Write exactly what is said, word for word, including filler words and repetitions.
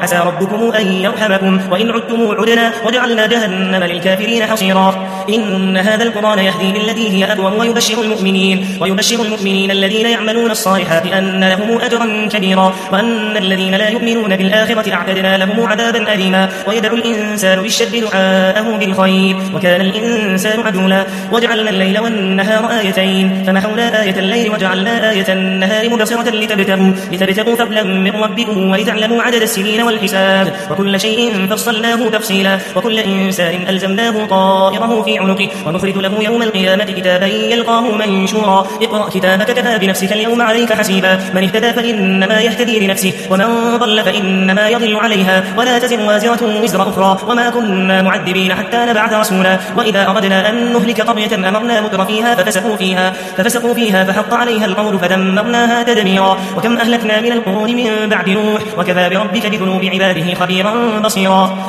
عسى ربكم أن يرحمكم وإن عدتم عدنا وجعلنا جهنم للكافرين حصيرا. إن هذا القرآن يهدي للتي هي أقوم ويبشر المؤمنين ويبشر المؤمنين الذين يعملون الصالحات أن لهم أجرا كبيرا وأن الذين لا يؤمنون بالآخرة أعتدنا لهم عذابا أليما. ويدعو الإنسان بالشر دعاءه بالخير وكان الإنسان عجولا. وجعلنا الليل والنهار آيتين فمحونا آية الليل وجعلنا آية النهار مبصرة لتبتغوا, لتبتغوا فضلا من ربكم ولتعلموا عدد السنين والحساب وكل شيء فصلناه تفصيلا. وكل إنسان ألزمناه طائره في عنقه ونخرج له يوم القيامة كتابا يلقاه منشورا. اقرأ كتابك كفى بنفسك اليوم عليك حسيبا. من اهتدى فإنما يهتدي لنفسه ومن ضل فإنما يضل عليها ولا تزر وازرة وزر أخرى وما كنا معذبين حتى نبعث رسولا. وإذا أردنا أن نهلك قرية أمرنا متر فيها ففسقوا فيها, ففسقوا فيها فحق عليها القول فدمرناها تدميرا. وكم أهلكنا من القرون من بعد نوح وكفى بربك بذنوب عباده خبيرا بصيرا.